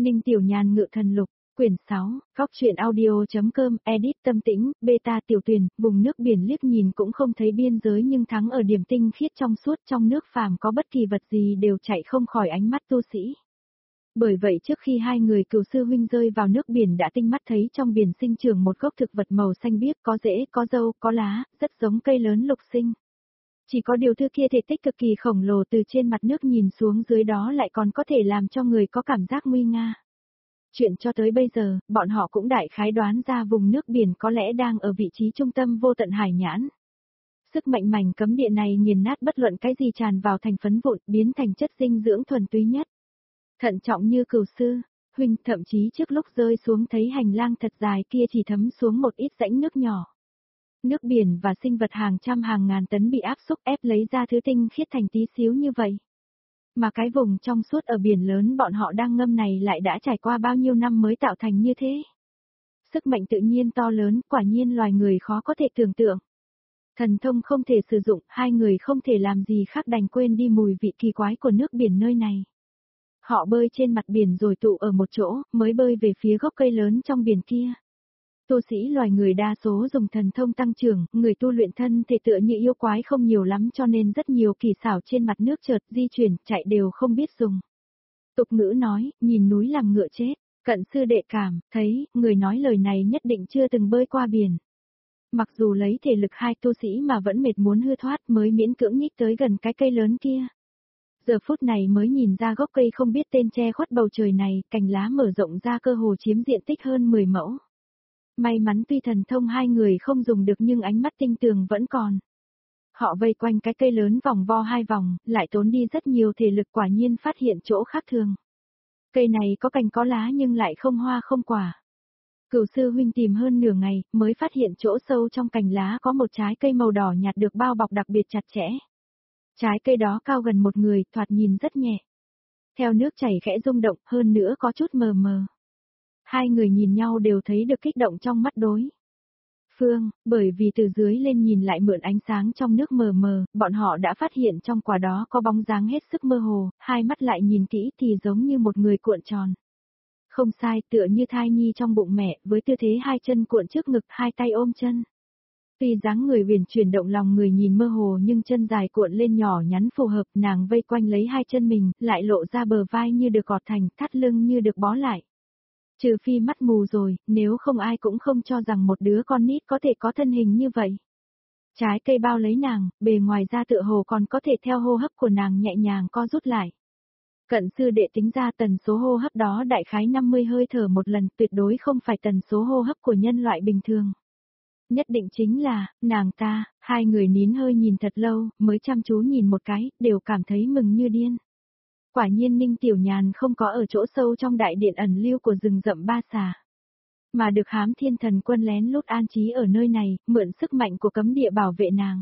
Ninh Tiểu Nhàn ngự thần lục, quyển 6, góc truyện audio.com, edit Tâm Tĩnh, beta Tiểu Tuyền, vùng nước biển liếc nhìn cũng không thấy biên giới nhưng thắng ở điểm tinh khiết trong suốt trong nước phàm có bất kỳ vật gì đều chạy không khỏi ánh mắt tu sĩ. Bởi vậy trước khi hai người Cửu sư huynh rơi vào nước biển đã tinh mắt thấy trong biển sinh trưởng một gốc thực vật màu xanh biếc có rễ, có dâu, có lá, rất giống cây lớn lục sinh. Chỉ có điều thứ kia thể tích cực kỳ khổng lồ từ trên mặt nước nhìn xuống dưới đó lại còn có thể làm cho người có cảm giác nguy nga. Chuyện cho tới bây giờ, bọn họ cũng đại khái đoán ra vùng nước biển có lẽ đang ở vị trí trung tâm vô tận hải nhãn. Sức mạnh mảnh cấm địa này nghiền nát bất luận cái gì tràn vào thành phấn vụn, biến thành chất dinh dưỡng thuần túy nhất. Thận trọng như Cửu sư huynh, thậm chí trước lúc rơi xuống thấy hành lang thật dài kia chỉ thấm xuống một ít rãnh nước nhỏ. Nước biển và sinh vật hàng trăm hàng ngàn tấn bị áp xúc ép lấy ra thứ tinh khiết thành tí xíu như vậy. Mà cái vùng trong suốt ở biển lớn bọn họ đang ngâm này lại đã trải qua bao nhiêu năm mới tạo thành như thế. Sức mạnh tự nhiên to lớn, quả nhiên loài người khó có thể tưởng tượng. Thần thông không thể sử dụng, hai người không thể làm gì khác đành quên đi mùi vị kỳ quái của nước biển nơi này. Họ bơi trên mặt biển rồi tụ ở một chỗ, mới bơi về phía gốc cây lớn trong biển kia. Tu sĩ loài người đa số dùng thần thông tăng trưởng, người tu luyện thân thể tựa như yêu quái không nhiều lắm cho nên rất nhiều kỳ xảo trên mặt nước chợt di chuyển, chạy đều không biết dùng. Tục ngữ nói, nhìn núi làm ngựa chết, Cận sư đệ cảm, thấy, người nói lời này nhất định chưa từng bơi qua biển. Mặc dù lấy thể lực hai tu sĩ mà vẫn mệt muốn hư thoát mới miễn cưỡng nhích tới gần cái cây lớn kia. Giờ phút này mới nhìn ra gốc cây không biết tên che khuất bầu trời này, cành lá mở rộng ra cơ hồ chiếm diện tích hơn 10 mẫu. May mắn tuy thần thông hai người không dùng được nhưng ánh mắt tinh tường vẫn còn. Họ vây quanh cái cây lớn vòng vo hai vòng, lại tốn đi rất nhiều thể lực quả nhiên phát hiện chỗ khác thường. Cây này có cành có lá nhưng lại không hoa không quả. Cửu sư huynh tìm hơn nửa ngày, mới phát hiện chỗ sâu trong cành lá có một trái cây màu đỏ nhạt được bao bọc đặc biệt chặt chẽ. Trái cây đó cao gần một người, thoạt nhìn rất nhẹ. Theo nước chảy khẽ rung động, hơn nữa có chút mờ mờ. Hai người nhìn nhau đều thấy được kích động trong mắt đối phương, bởi vì từ dưới lên nhìn lại mượn ánh sáng trong nước mờ mờ, bọn họ đã phát hiện trong quả đó có bóng dáng hết sức mơ hồ, hai mắt lại nhìn kỹ thì giống như một người cuộn tròn. Không sai, tựa như thai nhi trong bụng mẹ, với tư thế hai chân cuộn trước ngực, hai tay ôm chân. Tuy dáng người huyền chuyển động lòng người nhìn mơ hồ nhưng chân dài cuộn lên nhỏ nhắn phù hợp, nàng vây quanh lấy hai chân mình, lại lộ ra bờ vai như được gọt thành, thắt lưng như được bó lại. Trừ phi mắt mù rồi, nếu không ai cũng không cho rằng một đứa con nít có thể có thân hình như vậy. Trái cây bao lấy nàng, bề ngoài ra tựa hồ còn có thể theo hô hấp của nàng nhẹ nhàng co rút lại. Cận sư đệ tính ra tần số hô hấp đó đại khái 50 hơi thở một lần, tuyệt đối không phải tần số hô hấp của nhân loại bình thường. Nhất định chính là, nàng ta, hai người nín hơi nhìn thật lâu, mới chăm chú nhìn một cái, đều cảm thấy mừng như điên. Quả nhiên Ninh Tiểu Nhàn không có ở chỗ sâu trong đại điện ẩn lưu của rừng rậm Ba Xà, mà được Hám Thiên Thần Quân lén lút an trí ở nơi này, mượn sức mạnh của cấm địa bảo vệ nàng.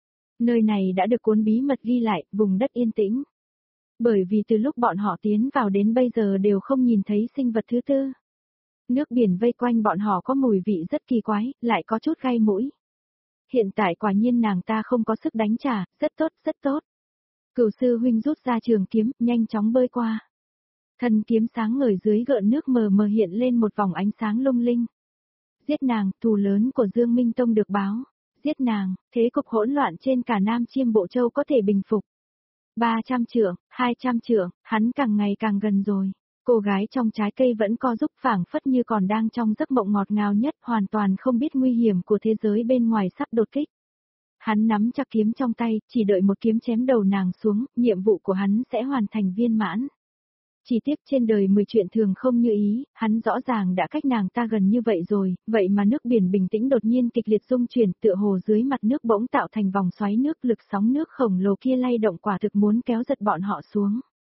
Nơi này đã được cuốn bí mật ghi lại, vùng đất yên tĩnh. Bởi vì từ lúc bọn họ tiến vào đến bây giờ đều không nhìn thấy sinh vật thứ tư. Nước biển vây quanh bọn họ có mùi vị rất kỳ quái, lại có chút gai mũi. Hiện tại quả nhiên nàng ta không có sức đánh trả, rất tốt, rất tốt. Cửu sư huynh rút ra trường kiếm, nhanh chóng bơi qua. Thân kiếm sáng ngời dưới gợn nước mờ mờ hiện lên một vòng ánh sáng lung linh. Giết nàng, thù lớn của Dương Minh Tông được báo. Giết nàng, thế cục hỗn loạn trên cả Nam Chiêm Bộ Châu có thể bình phục. 300 trượng, 200 trượng, hắn càng ngày càng gần rồi. Cô gái trong trái cây vẫn co giúp phảng phất như còn đang trong giấc mộng ngọt ngào nhất, hoàn toàn không biết nguy hiểm của thế giới bên ngoài sắp đột kích. Hắn nắm chặt kiếm trong tay, chỉ đợi một kiếm chém đầu nàng xuống, nhiệm vụ của hắn sẽ hoàn thành viên mãn. Chỉ tiếc trên đời 10 chuyện thường không như ý, hắn rõ ràng đã cách nàng ta gần như vậy rồi, vậy mà nước biển bình tĩnh đột nhiên kịch liệt rung chuyển, tựa hồ dưới mặt nước bỗng tạo thành vòng xoáy nước, lực sóng nước khổng lồ kia lay động quả thực muốn kéo giật bọn họ xuống.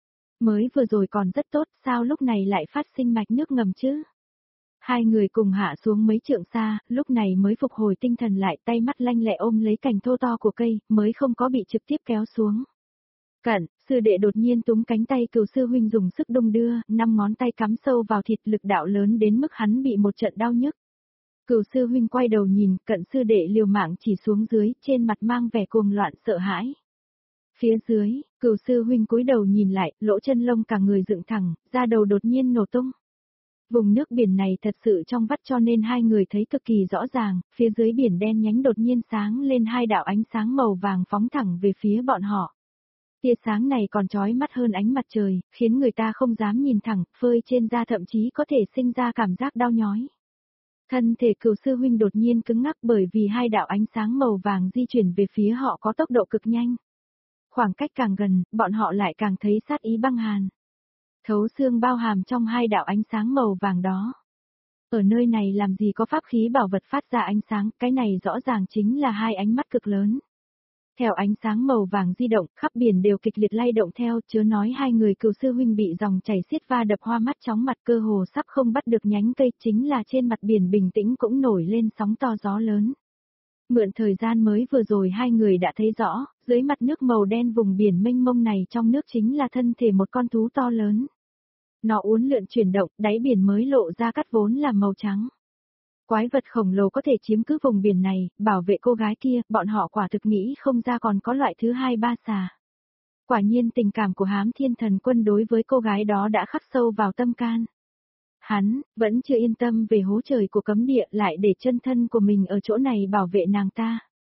Mới vừa rồi còn rất tốt, sao lúc này lại phát sinh mạch nước ngầm chứ? Hai người cùng hạ xuống mấy trượng xa, lúc này mới phục hồi tinh thần lại, tay mắt lanh lẹ ôm lấy cành thô to của cây, mới không có bị trực tiếp kéo xuống. Cận, sư đệ đột nhiên túm cánh tay Cửu sư huynh dùng sức đung đưa, 5 ngón tay cắm sâu vào thịt, lực đạo lớn đến mức hắn bị một trận đau nhức. Cửu sư huynh quay đầu nhìn, Cận sư đệ liều mạng chỉ xuống dưới, trên mặt mang vẻ cuồng loạn sợ hãi. Phía dưới, Cửu sư huynh cúi đầu nhìn lại, lỗ chân lông cả người dựng thẳng, da đầu đột nhiên nổ tung. Vùng nước biển này thật sự trong vắt cho nên hai người thấy cực kỳ rõ ràng, phía dưới biển đen nhánh đột nhiên sáng lên hai đạo ánh sáng màu vàng phóng thẳng về phía bọn họ. Tia sáng này còn chói mắt hơn ánh mặt trời, khiến người ta không dám nhìn thẳng, phơi trên da thậm chí có thể sinh ra cảm giác đau nhói. Thân thể Cửu sư huynh đột nhiên cứng ngắc bởi vì hai đạo ánh sáng màu vàng di chuyển về phía họ có tốc độ cực nhanh. Khoảng cách càng gần, bọn họ lại càng thấy sát ý băng hàn. Thấu xương bao hàm trong hai đạo ánh sáng màu vàng đó. Ở nơi này làm gì có pháp khí bảo vật phát ra ánh sáng, cái này rõ ràng chính là hai ánh mắt cực lớn. Theo ánh sáng màu vàng di động, khắp biển đều kịch liệt lay động theo, chớ nói hai người Cửu sư huynh bị dòng chảy xiết va đập hoa mắt chóng mặt cơ hồ sắp không bắt được nhánh cây, chính là trên mặt biển bình tĩnh cũng nổi lên sóng to gió lớn. Mượn thời gian mới vừa rồi hai người đã thấy rõ, dưới mặt nước màu đen vùng biển mênh mông này trong nước chính là thân thể một con thú to lớn. Nó uốn lượn chuyển động, đáy biển mới lộ ra cát vốn là màu trắng. Quái vật khổng lồ có thể chiếm cứ vùng biển này, bảo vệ cô gái kia, bọn họ quả thực nghĩ không ra còn có loại thứ hai ba xà. Quả nhiên tình cảm của Hám Thiên Thần Quân đối với cô gái đó đã khắc sâu vào tâm can. Hắn, vẫn chưa yên tâm về hố trời của cấm địa lại để chân thân của mình ở chỗ này bảo vệ nàng ta.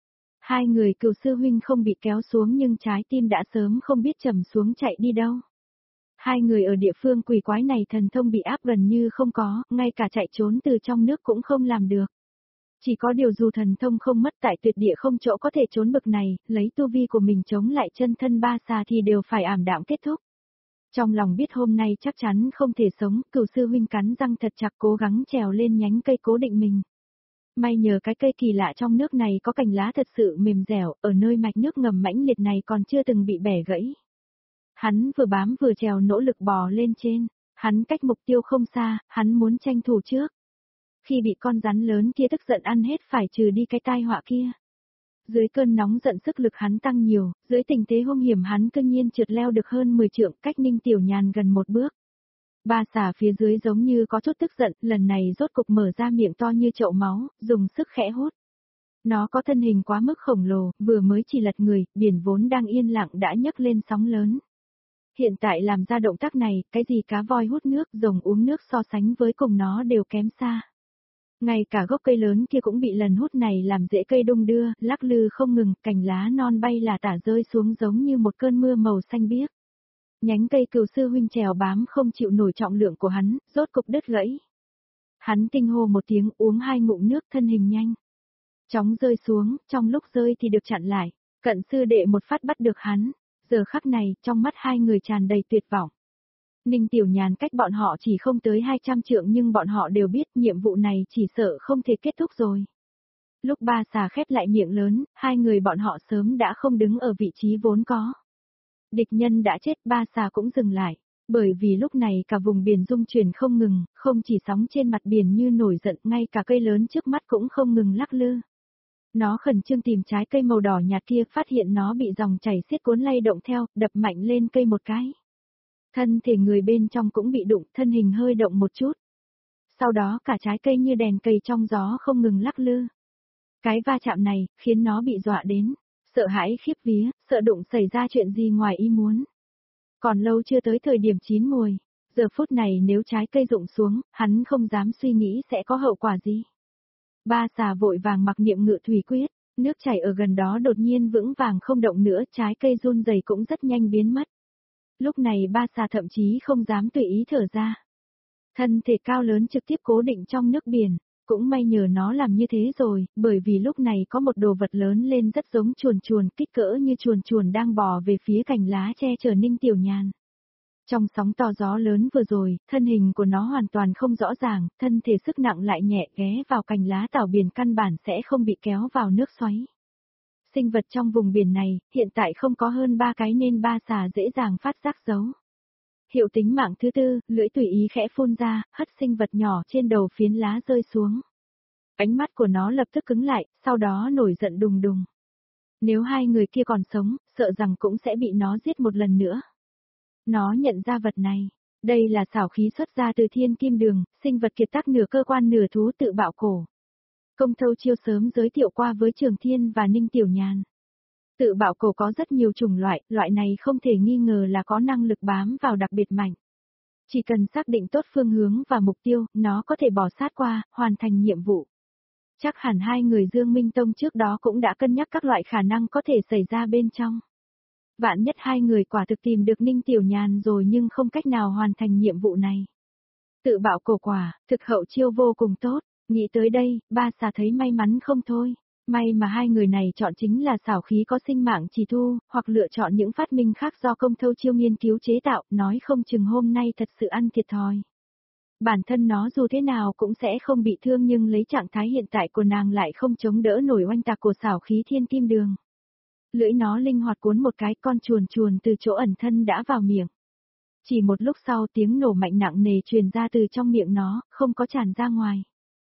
Hai người Cửu sư huynh không bị kéo xuống nhưng trái tim đã sớm không biết trầm xuống chạy đi đâu. Hai người ở địa phương quỷ quái này thần thông bị áp gần như không có, ngay cả chạy trốn từ trong nước cũng không làm được. Chỉ có điều dù thần thông không mất tại tuyệt địa không chỗ có thể trốn bực này, lấy tu vi của mình chống lại chân thân ba xà thì đều phải ảm đạm kết thúc. Trong lòng biết hôm nay chắc chắn không thể sống, Cửu sư huynh cắn răng thật chặt cố gắng trèo lên nhánh cây cố định mình. May nhờ cái cây kỳ lạ trong nước này có cành lá thật sự mềm dẻo, ở nơi mạch nước ngầm mãnh liệt này còn chưa từng bị bẻ gãy. Hắn vừa bám vừa trèo nỗ lực bò lên trên, hắn cách mục tiêu không xa, hắn muốn tranh thủ trước. Khi bị con rắn lớn kia tức giận ăn hết phải trừ đi cái tai họa kia. Dưới cơn nóng giận sức lực hắn tăng nhiều, dưới tình thế hung hiểm hắn cương nhiên trượt leo được hơn 10 trượng cách Ninh Tiểu Nhàn gần một bước. Ba xà phía dưới giống như có chút tức giận, lần này rốt cục mở ra miệng to như chậu máu, dùng sức khẽ hút. Nó có thân hình quá mức khổng lồ, vừa mới chỉ lật người, biển vốn đang yên lặng đã nhấc lên sóng lớn. Hiện tại làm ra động tác này, cái gì cá voi hút nước, rồng uống nước so sánh với cùng nó đều kém xa. Ngay cả gốc cây lớn kia cũng bị lần hút này làm rễ cây đung đưa, lắc lư không ngừng, cành lá non bay là tả rơi xuống giống như một cơn mưa màu xanh biếc. Nhánh cây Cửu sư huynh trèo bám không chịu nổi trọng lượng của hắn, rốt cục đứt gãy. Hắn kinh hô một tiếng uống hai ngụm nước thân hình nhanh. Chóng rơi xuống, trong lúc rơi thì được chặn lại, cận sư đệ một phát bắt được hắn. Giờ khắc này, trong mắt hai người tràn đầy tuyệt vọng. Ninh Tiểu Nhàn cách bọn họ chỉ không tới 200 trượng nhưng bọn họ đều biết nhiệm vụ này chỉ sợ không thể kết thúc rồi. Lúc ba xà khép lại miệng lớn, hai người bọn họ sớm đã không đứng ở vị trí vốn có. Địch nhân đã chết, ba xà cũng dừng lại, bởi vì lúc này cả vùng biển rung chuyển không ngừng, không chỉ sóng trên mặt biển như nổi giận, ngay cả cây lớn trước mắt cũng không ngừng lắc lư. Nó khẩn trương tìm trái cây màu đỏ nhạt kia, phát hiện nó bị dòng chảy xiết cuốn lay động theo, đập mạnh lên cây một cái. Thân thể người bên trong cũng bị đụng, thân hình hơi động một chút. Sau đó cả trái cây như đèn cầy trong gió không ngừng lắc lư. Cái va chạm này, khiến nó bị dọa đến, sợ hãi khiếp vía, sợ đụng xảy ra chuyện gì ngoài ý muốn. Còn lâu chưa tới thời điểm chín mùi, giờ phút này nếu trái cây rụng xuống, hắn không dám suy nghĩ sẽ có hậu quả gì. Ba xà vội vàng mặc niệm ngự thủy quyết, nước chảy ở gần đó đột nhiên vững vàng không động nữa, trái cây run rẩy cũng rất nhanh biến mất. Lúc này ba xà thậm chí không dám tùy ý thở ra. Thân thể cao lớn trực tiếp cố định trong nước biển, cũng may nhờ nó làm như thế rồi, bởi vì lúc này có một đồ vật lớn lên rất giống chuồn chuồn, kích cỡ như chuồn chuồn đang bò về phía cành lá che chở Ninh Tiểu Nhàn. Trong sóng to gió lớn vừa rồi, thân hình của nó hoàn toàn không rõ ràng, thân thể sức nặng lại nhẹ ghé vào cành lá tảo biển căn bản sẽ không bị kéo vào nước xoáy. Sinh vật trong vùng biển này, hiện tại không có hơn 3 cái nên ba xà dễ dàng phát giác dấu. Hiệu tính mạng thứ tư, lưỡi tùy ý khẽ phun ra, hất sinh vật nhỏ trên đầu phiến lá rơi xuống. Ánh mắt của nó lập tức cứng lại, sau đó nổi giận đùng đùng. Nếu hai người kia còn sống, sợ rằng cũng sẽ bị nó giết một lần nữa. Nó nhận ra vật này. Đây là xảo khí xuất ra từ thiên kim đường, sinh vật kiệt tác nửa cơ quan nửa thú tự bạo cổ. Công Thâu Chiêu sớm giới thiệu qua với Trường Thiên và Ninh Tiểu Nhàn. Tự bạo cổ có rất nhiều chủng loại, loại này không thể nghi ngờ là có năng lực bám vào đặc biệt mạnh. Chỉ cần xác định tốt phương hướng và mục tiêu, nó có thể bò sát qua, hoàn thành nhiệm vụ. Chắc hẳn hai người Dương Minh Tông trước đó cũng đã cân nhắc các loại khả năng có thể xảy ra bên trong. Vạn nhất hai người quả thực tìm được Ninh Tiểu Nhàn rồi nhưng không cách nào hoàn thành nhiệm vụ này. Tự bạo cổ quả, thực hậu chiêu vô cùng tốt, nghĩ tới đây, ba xà thấy may mắn không thôi. May mà hai người này chọn chính là xảo khí có sinh mạng trì thu, hoặc lựa chọn những phát minh khác do công thâu chiêu nghiên cứu chế tạo, nói không chừng hôm nay thật sự ăn thiệt thòi. Bản thân nó dù thế nào cũng sẽ không bị thương nhưng lấy trạng thái hiện tại của nàng lại không chống đỡ nổi oanh tạc của xảo khí thiên kim đường. Lưỡi nó linh hoạt cuốn một cái con chuồn chuồn từ chỗ ẩn thân đã vào miệng. Chỉ một lúc sau tiếng nổ mạnh nặng nề truyền ra từ trong miệng nó, không có tràn ra ngoài.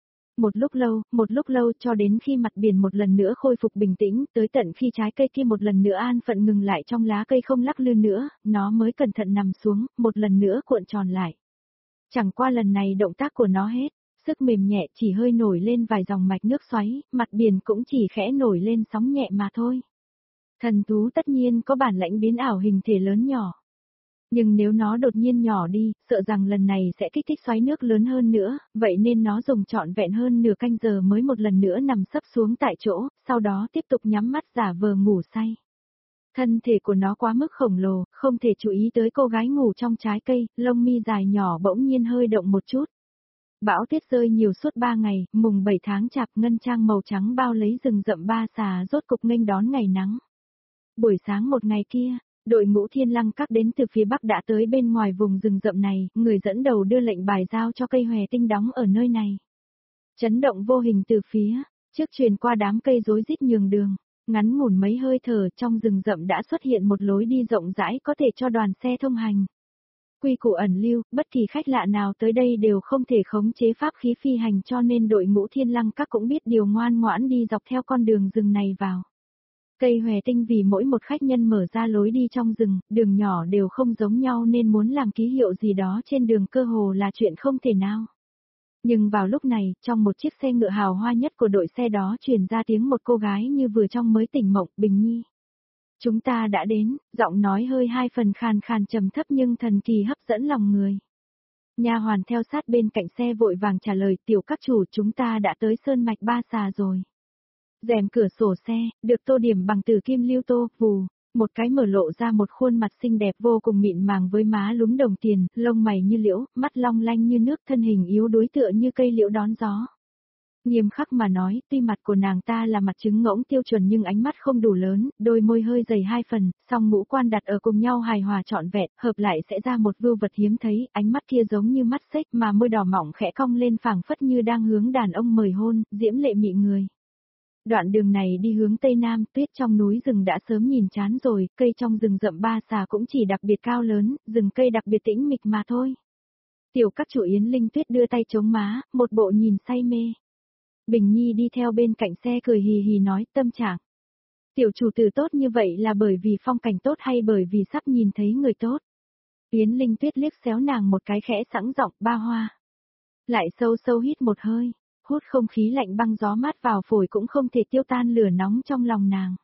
Một lúc lâu cho đến khi mặt biển một lần nữa khôi phục bình tĩnh, tới tận khi trái cây kia một lần nữa an phận ngừng lại trong lá cây không lắc lư nữa, nó mới cẩn thận nằm xuống, một lần nữa cuộn tròn lại. Chẳng qua lần này động tác của nó hết, sức mềm nhẹ chỉ hơi nổi lên vài dòng mạch nước xoáy, mặt biển cũng chỉ khẽ nổi lên sóng nhẹ mà thôi. Thần thú tất nhiên có bản lãnh biến ảo hình thể lớn nhỏ. Nhưng nếu nó đột nhiên nhỏ đi, sợ rằng lần này sẽ kích thích xoáy nước lớn hơn nữa, vậy nên nó dùng trọn vẹn hơn nửa canh giờ mới một lần nữa nằm sấp xuống tại chỗ, sau đó tiếp tục nhắm mắt giả vờ ngủ say. Thân thể của nó quá mức khổng lồ, không thể chú ý tới cô gái ngủ trong trái cây, lông mi dài nhỏ bỗng nhiên hơi động một chút. Bão tuyết rơi nhiều suốt 3 ngày, mùng 7 tháng chạp ngân trang màu trắng bao lấy rừng rậm ba xà rốt cục nghênh đón ngày nắng. Buổi sáng một ngày kia, đội ngũ Thiên Lăng Các đến từ phía Bắc đã tới bên ngoài vùng rừng rậm này, người dẫn đầu đưa lệnh bài giao cho cây hòe tinh đóng ở nơi này. Chấn động vô hình từ phía trước truyền qua đám cây rối rít nhường đường, ngắn ngủn mấy hơi thở trong rừng rậm đã xuất hiện một lối đi rộng rãi có thể cho đoàn xe thông hành. Quy củ ẩn lưu, bất kỳ khách lạ nào tới đây đều không thể khống chế pháp khí phi hành cho nên đội ngũ Thiên Lăng Các cũng biết điều ngoan ngoãn đi dọc theo con đường rừng này vào. Cây hòe tinh vì mỗi một khách nhân mở ra lối đi trong rừng, đường nhỏ đều không giống nhau nên muốn làm ký hiệu gì đó trên đường cơ hồ là chuyện không thể nào. Nhưng vào lúc này, trong một chiếc xe ngựa hào hoa nhất của đội xe đó truyền ra tiếng một cô gái như vừa trong mới tỉnh mộng, Bình Nhi. Chúng ta đã đến, giọng nói hơi hai phần khàn khàn trầm thấp nhưng thần kỳ hấp dẫn lòng người. Nha hoàn theo sát bên cạnh xe vội vàng trả lời, tiểu các chủ, chúng ta đã tới Sơn Mạch Ba Xà rồi. Rèm cửa sổ xe, được tô điểm bằng từ kim lưu tô, vù, một cái mở lộ ra một khuôn mặt xinh đẹp vô cùng mịn màng với má lúm đồng tiền, lông mày như liễu, mắt long lanh như nước, thân hình yếu đuối tựa như cây liễu đón gió. Nghiêm khắc mà nói, tuy mặt của nàng ta là mặt trứng ngỗng tiêu chuẩn nhưng ánh mắt không đủ lớn, đôi môi hơi dày hai phần, song ngũ quan đặt ở cùng nhau hài hòa trọn vẹn, hợp lại sẽ ra một vưu vật hiếm thấy, ánh mắt kia giống như mắt xếch mà môi đỏ mỏng khẽ cong lên phảng phất như đang hướng đàn ông mời hôn, diễm lệ mị người. Đoạn đường này đi hướng Tây Nam, tuyết trong núi rừng đã sớm nhìn chán rồi, cây trong rừng rậm Ba Xà cũng chỉ đặc biệt cao lớn, rừng cây đặc biệt tĩnh mịch mà thôi. Tiểu các chủ Yến Linh Tuyết đưa tay chống má, một bộ nhìn say mê. Bình Nhi đi theo bên cạnh xe cười hì hì nói, tâm trạng. Tiểu chủ tử tốt như vậy là bởi vì phong cảnh tốt hay bởi vì sắp nhìn thấy người tốt? Yến Linh Tuyết liếc xéo nàng một cái khẽ sẵn giọng, ba hoa. Lại sâu sâu hít một hơi, hút không khí lạnh băng gió mát vào phổi cũng không thể tiêu tan lửa nóng trong lòng nàng.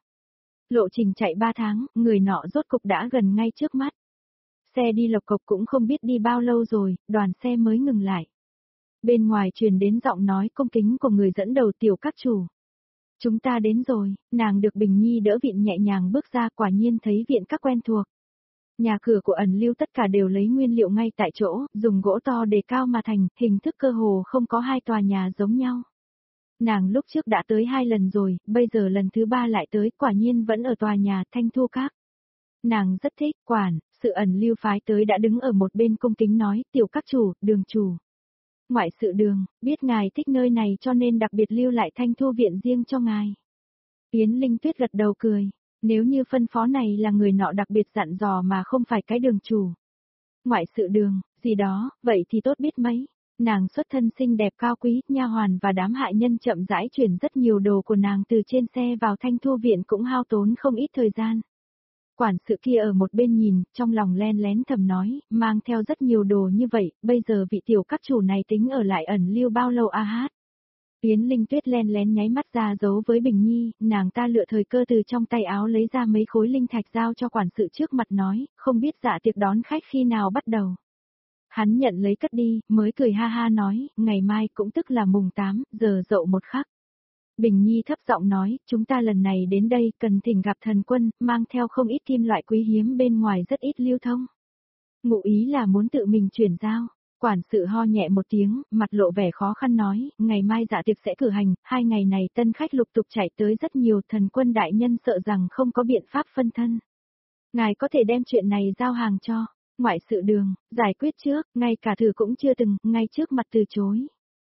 Lộ trình chạy 3 tháng, người nọ rốt cục đã gần ngay trước mắt. Xe đi lộc cộc cũng không biết đi bao lâu rồi, đoàn xe mới ngừng lại. Bên ngoài truyền đến giọng nói cung kính của người dẫn đầu, tiểu các chủ. Chúng ta đến rồi, nàng được Bình Nhi đỡ vịn nhẹ nhàng bước ra, quả nhiên thấy viện các quen thuộc. Nhà cửa của ẩn lưu tất cả đều lấy nguyên liệu ngay tại chỗ, dùng gỗ to đề cao mà thành, hình thức cơ hồ không có hai tòa nhà giống nhau. Nàng lúc trước đã tới 2 lần rồi, bây giờ lần thứ 3 lại tới, quả nhiên vẫn ở tòa nhà Thanh Thu Các. Nàng rất thích, quản, sự ẩn lưu phái tới đã đứng ở một bên cung kính nói, tiểu các chủ, đường chủ. Ngoại sự đường, biết ngài thích nơi này cho nên đặc biệt lưu lại Thanh Thu viện riêng cho ngài. Yến Linh Tuyết gật đầu cười, nếu như phân phó này là người nọ đặc biệt dặn dò mà không phải cái đường chủ. Ngoại sự đường, gì đó, vậy thì tốt biết mấy. Nàng xuất thân xinh đẹp cao quý, nha hoàn và đám hạ nhân chậm rãi chuyển rất nhiều đồ của nàng từ trên xe vào Thanh Thu viện cũng hao tốn không ít thời gian. Quản sự kia ở một bên nhìn, trong lòng len lén thầm nói, mang theo rất nhiều đồ như vậy, bây giờ vị tiểu các chủ này tính ở lại ẩn lưu bao lâu a hát. Yến Linh Tuyết len lén nháy mắt ra giấu với Bình Nhi, nàng ta lựa thời cơ từ trong tay áo lấy ra mấy khối linh thạch giao cho quản sự trước mặt nói, không biết dạ tiệc đón khách khi nào bắt đầu. Hắn nhận lấy cất đi, mới cười ha ha nói, ngày mai cũng tức là mùng 8, giờ dậu một khắc. Bình Nhi thấp giọng nói, chúng ta lần này đến đây cần thỉnh gặp thần quân, mang theo không ít kim loại quý hiếm bên ngoài rất ít lưu thông. Ngụ ý là muốn tự mình chuyển giao. Quản sự ho nhẹ một tiếng, mặt lộ vẻ khó khăn nói, ngày mai dạ tiệc sẽ cử hành, 2 ngày này tân khách lục tục chạy tới rất nhiều, thần quân đại nhân sợ rằng không có biện pháp phân thân. Ngài có thể đem chuyện này giao hàng cho ngoại sự đường, giải quyết trước, ngay cả thử cũng chưa từng, ngay trước mặt từ chối.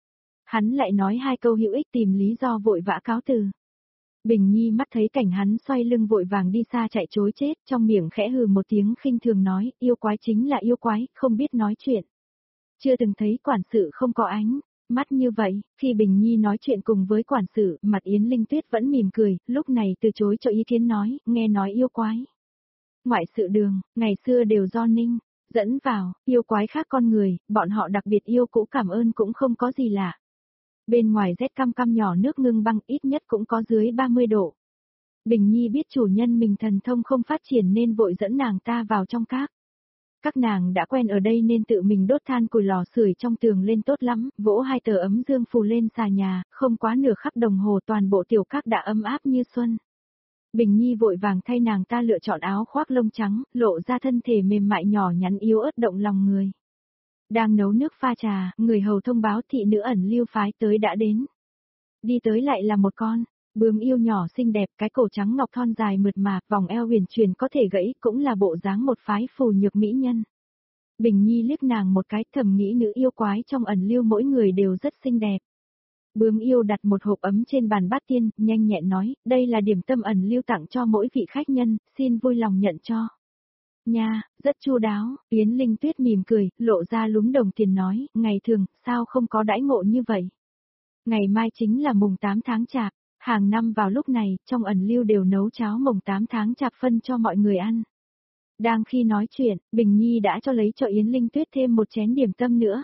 Hắn lại nói 2 câu hữu ích tìm lý do vội vã cáo từ. Bình Nhi mắt thấy cảnh hắn xoay lưng vội vàng đi xa chạy chối chết, trong miệng khẽ hừ một tiếng khinh thường nói, yêu quái chính là yêu quái, không biết nói chuyện. Chưa từng thấy quản sự không có ánh mắt như vậy, khi Bình Nhi nói chuyện cùng với quản sự, mặt Yến Linh Tuyết vẫn mỉm cười, lúc này từ chối cho ý kiến nói, nghe nói yêu quái. Ngoại sự đường, ngày xưa đều do Ninh dẫn vào, yêu quái khác con người, bọn họ đặc biệt yêu cũ cảm ơn cũng không có gì lạ. Bên ngoài rét căm căm nhỏ nước ngưng băng ít nhất cũng có dưới 30 độ. Bình Nhi biết chủ nhân mình thần thông không phát triển nên vội dẫn nàng ta vào trong các nàng đã quen ở đây nên tự mình đốt than củi lò sưởi trong tường lên tốt lắm, vỗ 2 tờ ấm dương phù lên xà nhà, không quá nửa khắc đồng hồ toàn bộ tiểu các đã ấm áp như xuân. Bình Nhi vội vàng thay nàng ta lựa chọn áo khoác lông trắng, lộ ra thân thể mềm mại nhỏ nhắn yếu ớt động lòng người. Đang nấu nước pha trà, người hầu thông báo thị nữ ẩn lưu phái tới đã đến. Đi tới lại là một con bướm yêu nhỏ xinh đẹp, cái cổ trắng ngọc thon dài mượt mà, vòng eo huyền truyền có thể gãy, cũng là bộ dáng một phái phù nhược mỹ nhân. Bình Nhi liếc nàng một cái, thầm nghĩ nữ yêu quái trong ẩn lưu mỗi người đều rất xinh đẹp. Bướm yêu đặt một hộp ấm trên bàn bát tiên, nhanh nhẹn nói, đây là điểm tâm ẩn lưu tặng cho mỗi vị khách nhân, xin vui lòng nhận cho. Nha, rất chu đáo, Yến Linh Tuyết mỉm cười, lộ ra lúm đồng tiền nói, ngày thường, sao không có đãi ngộ như vậy. Ngày mai chính là mùng 8 tháng Chạp, hàng năm vào lúc này, trong ẩn lưu đều nấu cháo mùng 8 tháng Chạp phân cho mọi người ăn. Đang khi nói chuyện, Bình Nhi đã cho lấy cho Yến Linh Tuyết thêm một chén điểm tâm nữa.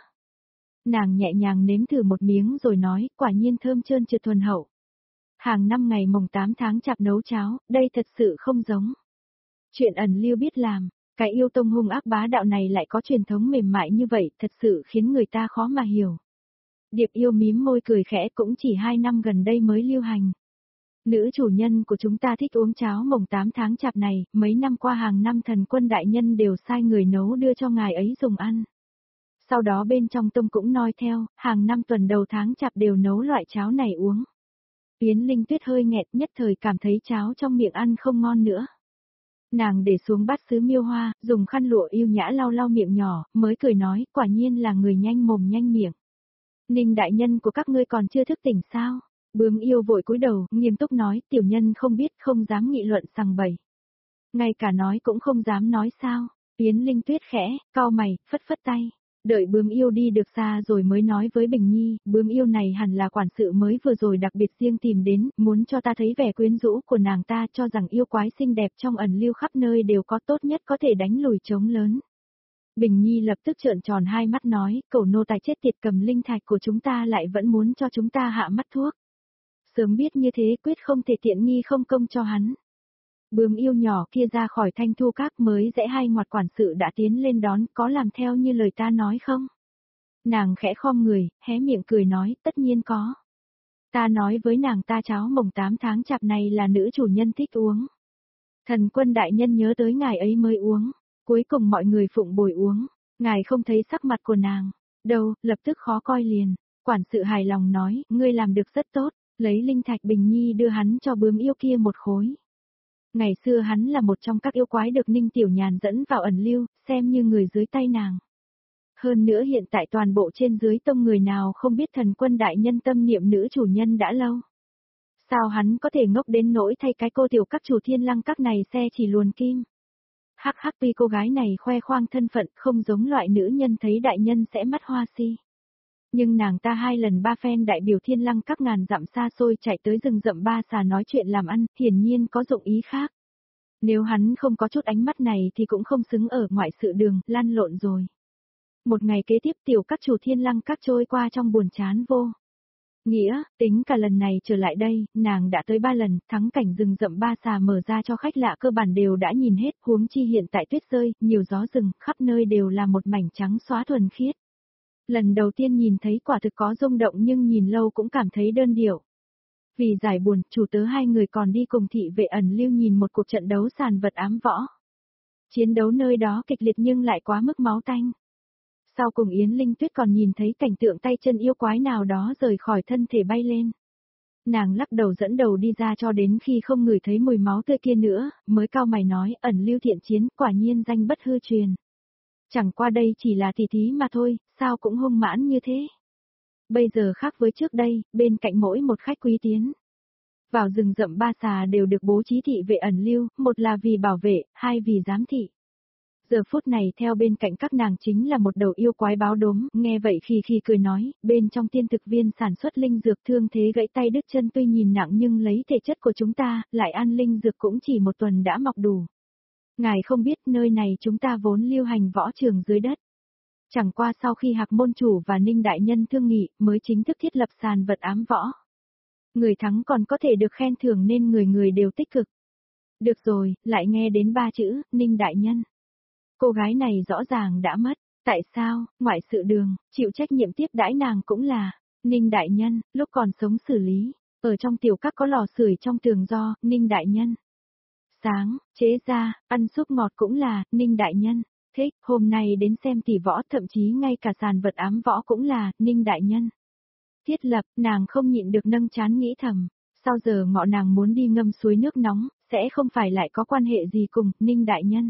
Nàng nhẹ nhàng nếm thử một miếng rồi nói, quả nhiên thơm trơn trượt thuần hậu. Hàng năm ngày mùng 8 tháng Chạp nấu cháo, đây thật sự không giống. Chuyện ẩn lưu biết làm, cái yêu tông hung ác bá đạo này lại có truyền thống mềm mại như vậy, thật sự khiến người ta khó mà hiểu. Điệp yêu mím môi cười khẽ, cũng chỉ 2 năm gần đây mới lưu hành. Nữ chủ nhân của chúng ta thích uống cháo mùng 8 tháng Chạp này, mấy năm qua hàng năm thần quân đại nhân đều sai người nấu đưa cho ngài ấy dùng ăn. Sau đó bên trong tông cũng noi theo, hàng năm tuần đầu tháng Chạp đều nấu loại cháo này uống. Yến Linh Tuyết hơi nghẹt, nhất thời cảm thấy cháo trong miệng ăn không ngon nữa. Nàng để xuống bát sứ miêu hoa, dùng khăn lụa yêu nhã lau lau miệng nhỏ, mới cười nói, quả nhiên là người nhanh mồm nhanh miệng. Ninh đại nhân của các ngươi còn chưa thức tỉnh sao? Bướm yêu vội cúi đầu, nghiêm túc nói, tiểu nhân không biết, không dám nghị luận sằng bậy. Ngay cả nói cũng không dám nói sao? Yến Linh Tuyết khẽ, cau mày, phất phất tay. Đợi bướm yêu đi được xa rồi mới nói với Bình Nhi, bướm yêu này hẳn là quản sự mới vừa rồi đặc biệt riêng tìm đến, muốn cho ta thấy vẻ quyến rũ của nàng ta, cho rằng yêu quái xinh đẹp trong ẩn lưu khắp nơi đều có, tốt nhất có thể đánh lùi trống lớn. Bình Nhi lập tức trợn tròn hai mắt nói, cẩu nô tài chết tiệt cầm linh thạch của chúng ta lại vẫn muốn cho chúng ta hạ mắt thuốc. Sớm biết như thế quyết không thể tiện nghi không công cho hắn. Bướm yêu nhỏ kia ra khỏi thanh thu các mới rẽ hai ngoặt quản sự đã tiến lên đón, có làm theo như lời ta nói không? Nàng khẽ khom người, hé miệng cười nói, tất nhiên có. Ta nói với nàng ta cháo mồng 8 tháng Chạp này là nữ chủ nhân thích uống. Thần quân đại nhân nhớ tới ngài ấy mới uống, cuối cùng mọi người phụng bồi uống, ngài không thấy sắc mặt của nàng, đâu, lập tức khó coi liền. Quản sự hài lòng nói, ngươi làm được rất tốt, lấy linh thạch Bình Nhi đưa hắn cho bướm yêu kia một khối. Ngày xưa hắn là một trong các yêu quái được Ninh Tiểu Nhàn dẫn vào ẩn lưu, xem như người dưới tay nàng. Hơn nữa hiện tại toàn bộ trên dưới tông người nào không biết thần quân đại nhân tâm niệm nữ chủ nhân đã lâu. Sao hắn có thể ngốc đến nỗi thay cái cô tiểu các chủ thiên lăng các này xe chỉ luồn kim. Hắc hắc, tuy cô gái này khoe khoang thân phận không giống loại nữ nhân thấy đại nhân sẽ mắt hoa si. Nhưng nàng ta 2 lần 3 phen đại biểu thiên lăng các ngàn dặm xa xôi chạy tới rừng rậm ba xà nói chuyện làm ăn, hiển nhiên có dụng ý khác. Nếu hắn không có chút ánh mắt này thì cũng không xứng ở ngoại sự đường, lăn lộn rồi. Một ngày kế tiếp tiểu các chủ thiên lăng các trôi qua trong buồn chán vô Nghĩa, tính cả lần này trở lại đây, nàng đã tới 3 lần, thắng cảnh rừng rậm Ba Xà mở ra cho khách lạ cơ bản đều đã nhìn hết, huống chi hiện tại tuyết rơi, nhiều gió rừng, khắp nơi đều là một mảnh trắng xóa thuần khiết. Lần đầu tiên nhìn thấy quả thực có rung động nhưng nhìn lâu cũng cảm thấy đơn điệu. Vì giải buồn, chủ tớ hai người còn đi cùng thị vệ ẩn lưu nhìn một cuộc trận đấu sàn vật ám võ. Chiến đấu nơi đó kịch liệt nhưng lại quá mức máu tanh. Sau cùng Yến Linh Tuyết còn nhìn thấy cảnh tượng tay chân yêu quái nào đó rời khỏi thân thể bay lên. Nàng lắc đầu dẫn đầu đi ra cho đến khi không ngửi thấy mùi máu tươi kia nữa, mới cau mày nói ẩn lưu thiện chiến quả nhiên danh bất hư truyền. Chẳng qua đây chỉ là tỉ thí mà thôi, sao cũng hung mãn như thế. Bây giờ khác với trước đây, bên cạnh mỗi một khách quý tiến vào rừng rậm Ba Xà đều được bố trí thị vệ ẩn lưu, một là vì bảo vệ, hai vì giám thị. Giờ phút này theo bên cạnh các nàng chính là một đầu yêu quái báo đốm, nghe vậy khi cười nói, bên trong tiên thực viên sản xuất linh dược thương thế gãy tay đứt chân tuy nhìn nặng nhưng lấy thể chất của chúng ta, lại ăn linh dược cũng chỉ một tuần đã mọc đủ. Ngài không biết nơi này chúng ta vốn lưu hành võ trường dưới đất. Chẳng qua sau khi Hạc môn chủ và Ninh đại nhân thương nghị mới chính thức thiết lập sàn vật ám võ. Người thắng còn có thể được khen thưởng nên người người đều tích cực. Được rồi, lại nghe đến 3 chữ, Ninh đại nhân. Cô gái này rõ ràng đã mất, tại sao, ngoại sự đường, chịu trách nhiệm tiếp đãi nàng cũng là, Ninh đại nhân, lúc còn sống xử lý, ở trong tiểu các có lò sưởi trong tường do, Ninh đại nhân. Sáng, chế ra, ăn súp ngọt cũng là, Ninh đại nhân. Thích, hôm nay đến xem tỷ võ thậm chí ngay cả sàn vật ám võ cũng là, Ninh đại nhân. Thiết lập, nàng không nhịn được nâng chán nghĩ thầm, sao giờ ngọ nàng muốn đi ngâm suối nước nóng, sẽ không phải lại có quan hệ gì cùng, Ninh đại nhân.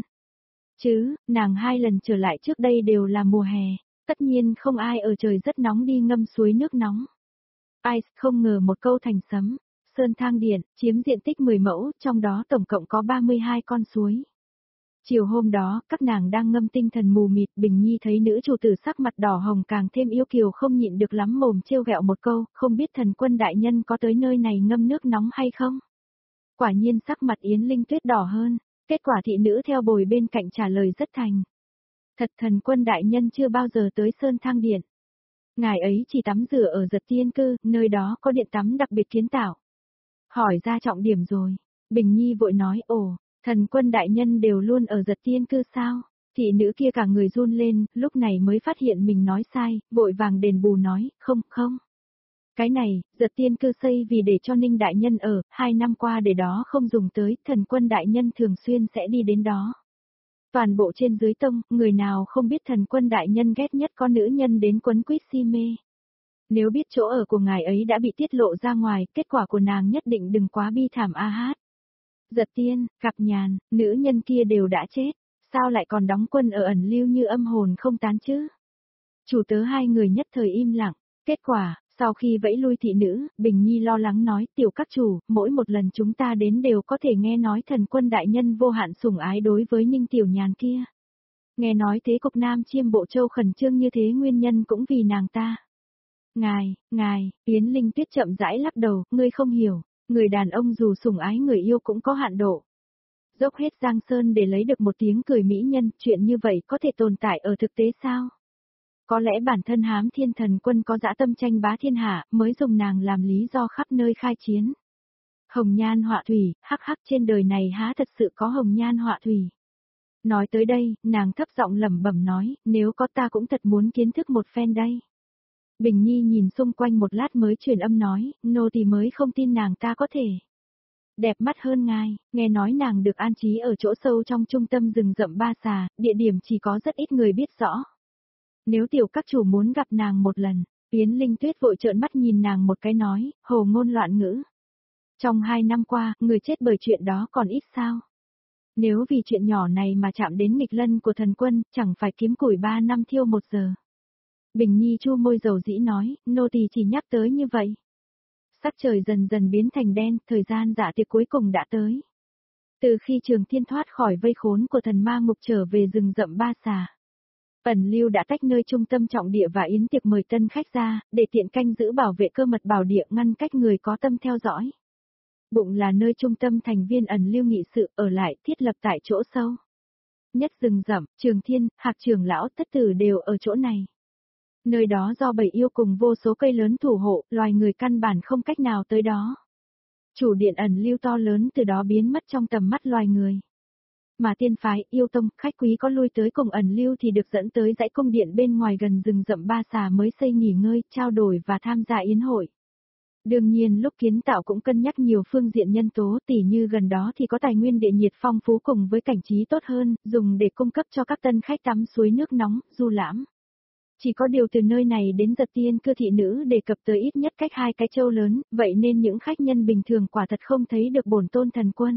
Chứ, nàng 2 lần trở lại trước đây đều là mùa hè, tất nhiên không ai ở trời rất nóng đi ngâm suối nước nóng. Ai không ngờ một câu thành sấm, Sơn Thang Điện, chiếm diện tích 10 mẫu, trong đó tổng cộng có 32 con suối. Chiều hôm đó, các nàng đang ngâm tinh thần mù mịt, Bình Nhi thấy nữ chủ tử sắc mặt đỏ hồng càng thêm yêu kiều không nhịn được lắm mồm trêu ghẹo một câu, không biết thần quân đại nhân có tới nơi này ngâm nước nóng hay không? Quả nhiên sắc mặt Yến Linh Tuyết đỏ hơn, kết quả thị nữ theo bồi bên cạnh trả lời rất thành. Thật thần quân đại nhân chưa bao giờ tới Sơn Thang Điện. Ngài ấy chỉ tắm rửa ở Giật Tiên Cư, nơi đó có điện tắm đặc biệt kiến tạo. Hỏi ra trọng điểm rồi, Bình Nhi vội nói ồ. Thần quân đại nhân đều luôn ở Giật Tiên Cư sao? Thị nữ kia cả người run lên, lúc này mới phát hiện mình nói sai, vội vàng đền bù nói, không. Cái này, Giật Tiên Cư xây vì để cho Ninh đại nhân ở, 2 năm qua để đó không dùng tới, thần quân đại nhân thường xuyên sẽ đi đến đó. Toàn bộ trên dưới tông, người nào không biết thần quân đại nhân ghét nhất con nữ nhân đến quấn quýt si mê. Nếu biết chỗ ở của ngài ấy đã bị tiết lộ ra ngoài, kết quả của nàng nhất định đừng quá bi thảm a hát. Giật Tiên, Gặp Nhàn, nữ nhân kia đều đã chết, sao lại còn đóng quân ở ẩn lưu như âm hồn không tán chứ? Chủ tớ 2 người nhất thời im lặng, kết quả, sau khi vẫy lui thị nữ, Bình Nhi lo lắng nói, tiểu các chủ, mỗi một lần chúng ta đến đều có thể nghe nói thần quân đại nhân vô hạn sủng ái đối với Ninh tiểu nhàn kia. Nghe nói thế cục Nam Chiêm Bộ Châu khẩn trương như thế nguyên nhân cũng vì nàng ta. Ngài, Yến Linh Tuyết chậm rãi lắc đầu, ngươi không hiểu. Người đàn ông dù sủng ái người yêu cũng có hạn độ. Dốc hết Giang Sơn để lấy được một tiếng cười mỹ nhân, chuyện như vậy có thể tồn tại ở thực tế sao? Có lẽ bản thân Hám Thiên Thần Quân có dã tâm tranh bá thiên hạ, mới dùng nàng làm lý do khắp nơi khai chiến. Hồng nhan họa thủy, hắc hắc trên đời này há thật sự có hồng nhan họa thủy. Nói tới đây, nàng thấp giọng lẩm bẩm nói, nếu có ta cũng thật muốn kiến thức một phen đây. Bình Nhi nhìn xung quanh một lát mới truyền âm nói, nô tỳ mới không tin nàng ta có thể đẹp mắt hơn ngài, nghe nói nàng được an trí ở chỗ sâu trong trung tâm rừng rậm Ba Xà, địa điểm chỉ có rất ít người biết rõ. Nếu tiểu các chủ muốn gặp nàng một lần, Yến Linh Tuyết vội trợn mắt nhìn nàng một cái nói, hồ ngôn loạn ngữ. Trong 2 năm qua, người chết bởi chuyện đó còn ít sao? Nếu vì chuyện nhỏ này mà chạm đến nghịch lân của thần quân, chẳng phải kiếm củi 3 năm thiêu 1 giờ. Bình Nhi chu môi dầu dĩ nói, nô tỳ chỉ nhắc tới như vậy. Sắc trời dần dần biến thành đen, thời gian dạ tiệc cuối cùng đã tới. Từ khi Trường Thiên thoát khỏi vây khốn của thần ma ngục trở về rừng rậm Ba Xà, Ẩn Lưu đã tách nơi trung tâm trọng địa và yến tiệc mời tân khách ra, để tiện canh giữ bảo vệ cơ mật bảo địa ngăn cách người có tâm theo dõi. Bụng là nơi trung tâm thành viên Ẩn Lưu nghị sự ở lại thiết lập tại chỗ sâu. Nhất rừng rậm, Trường Thiên, Hạc trưởng lão tất tử đều ở chỗ này. Nơi đó do bầy yêu cùng vô số cây lớn thủ hộ, loài người căn bản không cách nào tới đó. Chủ điện ẩn lưu to lớn từ đó biến mất trong tầm mắt loài người. Mà tiên phái, yêu tông, khách quý có lui tới cùng ẩn lưu thì được dẫn tới dãy cung điện bên ngoài gần rừng rậm Ba Xà mới xây nghỉ ngơi, trao đổi và tham gia yến hội. Đương nhiên lúc kiến tạo cũng cân nhắc nhiều phương diện nhân tố, tỉ như gần đó thì có tài nguyên địa nhiệt phong phú cùng với cảnh trí tốt hơn, dùng để cung cấp cho các tân khách tắm suối nước nóng, du lãm. Chỉ có điều từ nơi này đến Giật Tiên Cư thị nữ đề cập tới ít nhất cách 2 cái châu lớn, vậy nên những khách nhân bình thường quả thật không thấy được bổn tôn thần quân.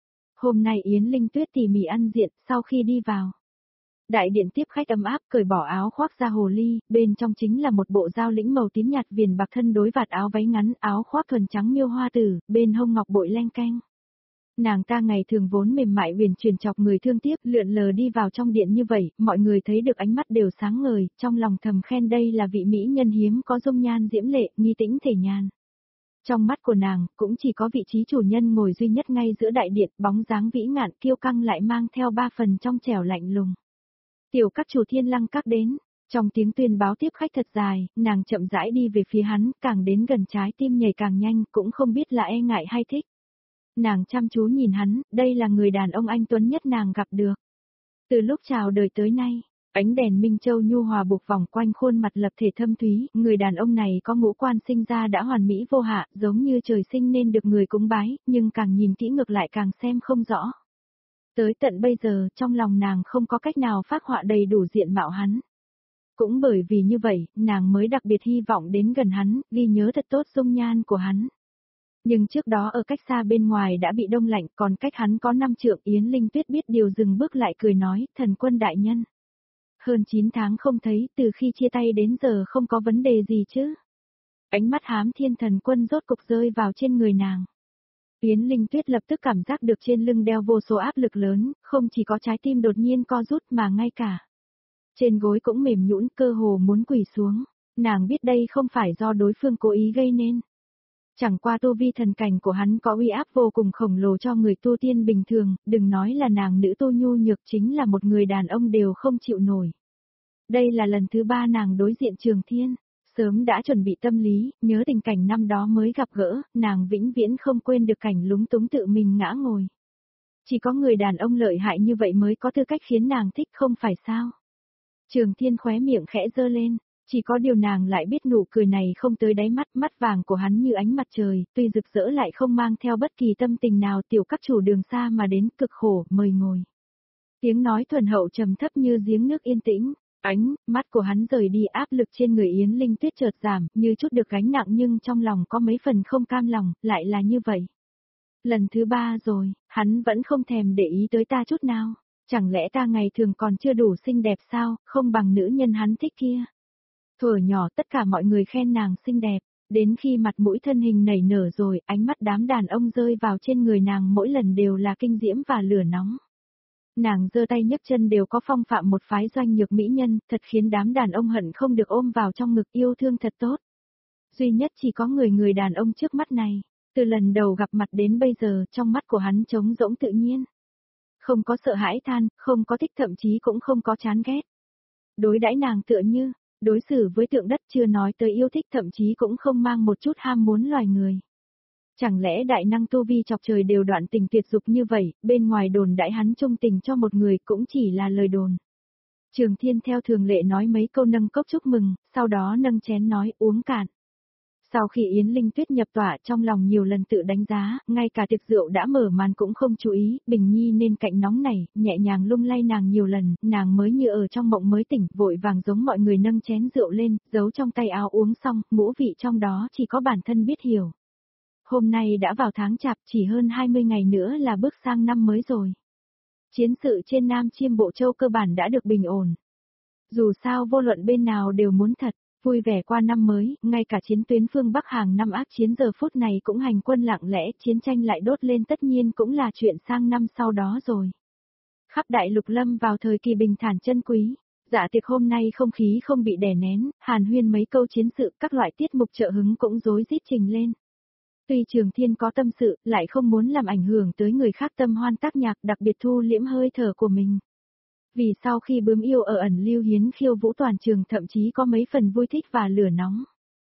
Hôm nay Yến Linh Tuyết tỉ mỉ ăn diện, sau khi đi vào đại điện tiếp khách ấm áp, cởi bỏ áo khoác ra hồ ly, bên trong chính là một bộ dao lĩnh màu tím nhạt viền bạc thân đối vạt áo váy ngắn, áo khoác thuần trắng miêu hoa tử, bên hông ngọc bội leng keng. Nàng ta ngày thường vốn mềm mại uyển chuyển chọc người thương tiếc, lượn lờ đi vào trong điện như vậy, mọi người thấy được ánh mắt đều sáng ngời, trong lòng thầm khen đây là vị mỹ nhân hiếm có dung nhan diễm lệ, nghi tĩnh thể nhàn. Trong mắt của nàng, cũng chỉ có vị trí chủ nhân ngồi duy nhất ngay giữa đại điện, bóng dáng vĩ ngạn kiêu căng lại mang theo 3 phần trong trẻo lạnh lùng. Tiểu các chủ Thiên Lăng các đến, trong tiếng tuyên báo tiếp khách thật dài, nàng chậm rãi đi về phía hắn, càng đến gần trái tim nhảy càng nhanh, cũng không biết là e ngại hay thích. Nàng chăm chú nhìn hắn, đây là người đàn ông anh tuấn nhất nàng gặp được. Từ lúc chào đời tới nay, ánh đèn minh châu nhu hòa buộc vòng quanh khuôn mặt lập thể thâm thúy, người đàn ông này có ngũ quan sinh ra đã hoàn mỹ vô hạ, giống như trời sinh nên được người cúng bái, nhưng càng nhìn kỹ ngược lại càng xem không rõ. Tới tận bây giờ, trong lòng nàng không có cách nào phác họa đầy đủ diện mạo hắn. Cũng bởi vì như vậy, nàng mới đặc biệt hy vọng đến gần hắn, ghi nhớ thật tốt dung nhan của hắn. Nhưng trước đó ở cách xa bên ngoài đã bị đông lạnh, còn cách hắn có 5 trượng. Yến Linh Tuyết biết điều dừng bước lại cười nói, thần quân đại nhân. Hơn 9 tháng không thấy, từ khi chia tay đến giờ không có vấn đề gì chứ. Ánh mắt hám thiên thần quân rốt cục rơi vào trên người nàng. Yến Linh Tuyết lập tức cảm giác được trên lưng đeo vô số áp lực lớn, không chỉ có trái tim đột nhiên co rút mà ngay cả trên gối cũng mềm nhũn, cơ hồ muốn quỳ xuống. Nàng biết đây không phải do đối phương cố ý gây nên. Chẳng qua tu vi thần cảnh của hắn có uy áp vô cùng khổng lồ cho người tu tiên bình thường, đừng nói là nàng nữ tu nhu nhược, chính là một người đàn ông đều không chịu nổi. Đây là lần thứ 3 nàng đối diện Trường Thiên, sớm đã chuẩn bị tâm lý, nhớ tình cảnh năm đó mới gặp gỡ, nàng vĩnh viễn không quên được cảnh lúng túng tự mình ngã ngồi. Chỉ có người đàn ông lợi hại như vậy mới có tư cách khiến nàng thích không phải sao? Trường Thiên khóe miệng khẽ giơ lên. Chỉ có điều nàng lại biết nụ cười này không tới đáy mắt, mắt vàng của hắn như ánh mặt trời, tuy rực rỡ lại không mang theo bất kỳ tâm tình nào. Tiểu các chủ đường xa mà đến, cực khổ, mời ngồi. Tiếng nói thuần hậu trầm thấp như giếng nước yên tĩnh, ánh mắt của hắn rời đi, áp lực trên người Yến Linh Tuyết chợt giảm, như chút được gánh nặng, nhưng trong lòng có mấy phần không cam lòng, lại là như vậy. Lần thứ 3 rồi, hắn vẫn không thèm để ý tới ta chút nào, chẳng lẽ ta ngày thường còn chưa đủ xinh đẹp sao, không bằng nữ nhân hắn thích kia. Thuở nhỏ tất cả mọi người khen nàng xinh đẹp, đến khi mặt mũi thân hình nảy nở rồi, ánh mắt đám đàn ông rơi vào trên người nàng mỗi lần đều là kinh diễm và lửa nóng. Nàng giơ tay nhấc chân đều có phong phạm một phái doanh nhược mỹ nhân, thật khiến đám đàn ông hận không được ôm vào trong ngực, yêu thương thật tốt. Duy nhất chỉ có người đàn ông trước mắt này, từ lần đầu gặp mặt đến bây giờ, trong mắt của hắn trống rỗng tự nhiên. Không có sợ hãi than, không có thích, thậm chí cũng không có chán ghét. Đối đãi nàng tựa như đối xử với tượng đất, chưa nói tới yêu thích, thậm chí cũng không mang một chút ham muốn loài người. Chẳng lẽ đại năng tu vi chọc trời đều đoạn tình tuyệt dục như vậy, bên ngoài đồn đãi hắn trung tình cho một người cũng chỉ là lời đồn. Trường Thiên theo thường lệ nói mấy câu nâng cốc chúc mừng, sau đó nâng chén nói uống cạn. Sau khi Yến Linh Tuyết nhập tọa, trong lòng nhiều lần tự đánh giá, ngay cả tiệc rượu đã mở màn cũng không chú ý, Bình Nhi nên cạnh nóng này, nhẹ nhàng lung lay nàng nhiều lần, nàng mới như ở trong mộng mới tỉnh, vội vàng giống mọi người nâng chén rượu lên, giấu trong tay áo uống xong, ngũ vị trong đó chỉ có bản thân biết hiểu. Hôm nay đã vào tháng Chạp, chỉ hơn 20 ngày nữa là bước sang năm mới rồi. Chiến sự trên Nam Chiêm Bộ Châu cơ bản đã được bình ổn. Dù sao vô luận bên nào đều muốn thật vui vẻ qua năm mới, ngay cả chiến tuyến phương Bắc hàng năm ác chiến giờ phút này cũng hành quân lặng lẽ, chiến tranh lại đốt lên tất nhiên cũng là chuyện sang năm sau đó rồi. Khắp đại lục lâm vào thời kỳ bình thản chân quý, dạ tiệc hôm nay không khí không bị đè nén, hàn huyên mấy câu chiến sự, các loại tiết mục trợ hứng cũng rối rít trình lên. Tuy Trường Thiên có tâm sự, lại không muốn làm ảnh hưởng tới người khác tâm hoan tác nhạc, đặc biệt thu liễm hơi thở của mình. Vì sau khi bướm yêu ở ẩn Lưu Hiến khiêu vũ toàn trường thậm chí có mấy phần vui thích và lửa nóng.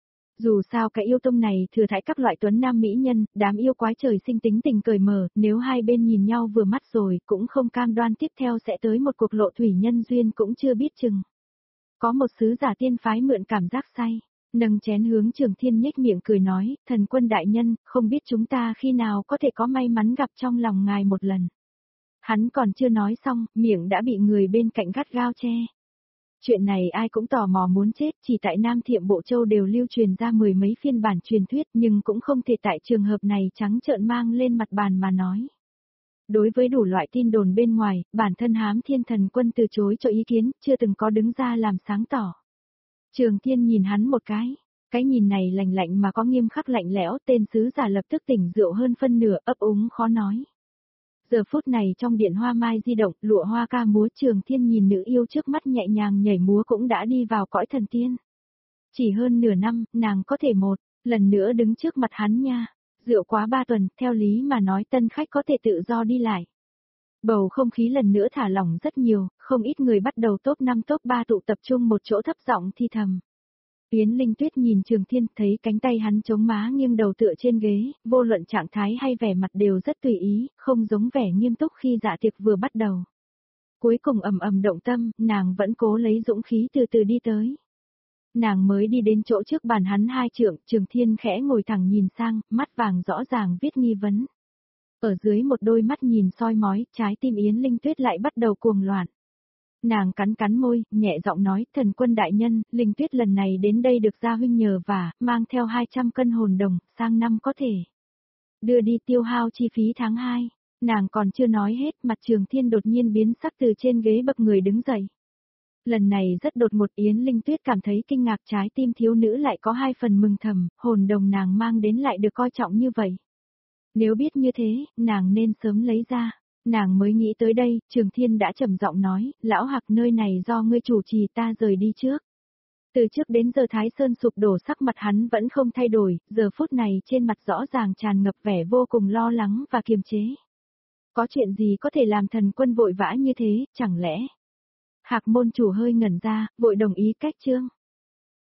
Dù sao cái yêu tông này thừa thãi các loại tuấn nam mỹ nhân, đám yêu quái trời sinh tính tình cởi mở, nếu hai bên nhìn nhau vừa mắt rồi, cũng không cam đoan tiếp theo sẽ tới một cuộc lộ thủy nhân duyên cũng chưa biết chừng. Có một sứ giả tiên phái mượn cảm giác say, nâng chén hướng Trường Thiên nhếch miệng cười nói, thần quân đại nhân, không biết chúng ta khi nào có thể có may mắn gặp trong lòng ngài một lần. Hắn còn chưa nói xong, miệng đã bị người bên cạnh gắt gao che. Chuyện này ai cũng tò mò muốn chết, chỉ tại Nam Thiệm Bộ Châu đều lưu truyền ra mười mấy phiên bản truyền thuyết nhưng cũng không thể tại trường hợp này trắng trợn mang lên mặt bàn mà nói. Đối với đủ loại tin đồn bên ngoài, bản thân Hám Thiên Thần Quân từ chối cho ý kiến, chưa từng có đứng ra làm sáng tỏ. Trường Thiên nhìn hắn một cái nhìn này lạnh lạnh mà có nghiêm khắc lạnh lẽo, tên sứ giả lập tức tỉnh rượu hơn phân nửa, ấp úng khó nói. Giờ phút này trong điện hoa mai di động, lụa hoa ca múa, Trường Thiên nhìn nữ yêu trước mắt nhẹ nhàng nhảy múa cũng đã đi vào cõi thần tiên. Chỉ hơn nửa năm, nàng có thể một lần nữa đứng trước mặt hắn nha. Rượu quá 3 tuần, theo lý mà nói tân khách có thể tự do đi lại. Bầu không khí lần nữa thả lỏng rất nhiều, không ít người bắt đầu top 5 top 3 tụ tập trung một chỗ thấp giọng thi thầm. Yến Linh Tuyết nhìn Trường Thiên, thấy cánh tay hắn chống má nghiêng đầu tựa trên ghế, vô luận trạng thái hay vẻ mặt đều rất tùy ý, không giống vẻ nghiêm túc khi dạ tiệc vừa bắt đầu. Cuối cùng ầm ầm động tâm, nàng vẫn cố lấy dũng khí từ từ đi tới. Nàng mới đi đến chỗ trước bàn hắn 2 trượng, Trường Thiên khẽ ngồi thẳng nhìn sang, mắt vàng rõ ràng viết nghi vấn. Ở dưới một đôi mắt nhìn soi mói, trái tim Yến Linh Tuyết lại bắt đầu cuồng loạn. Nàng cắn cắn môi, nhẹ giọng nói, thần quân đại nhân, Linh Tuyết lần này đến đây được gia huynh nhờ và, mang theo 200 cân hồn đồng, sang năm có thể đưa đi tiêu hao chi phí tháng 2. Nàng còn chưa nói hết, mặt Trường Thiên đột nhiên biến sắc từ trên ghế bập người đứng dậy. Lần này rất đột ngột, Yến Linh Tuyết cảm thấy kinh ngạc, trái tim thiếu nữ lại có 2 phần mừng thầm, hồn đồng nàng mang đến lại được coi trọng như vậy. Nếu biết như thế, nàng nên sớm lấy ra. Nàng mới nghĩ tới đây, Trường Thiên đã trầm giọng nói, lão Hạc, nơi này do ngươi chủ trì, ta rời đi trước. Từ trước đến giờ Thái Sơn sụp đổ, sắc mặt hắn vẫn không thay đổi, giờ phút này trên mặt rõ ràng tràn ngập vẻ vô cùng lo lắng và kiềm chế. Có chuyện gì có thể làm thần quân vội vã như thế, chẳng lẽ? Hạc môn chủ hơi ngẩn ra, vội đồng ý cách chương.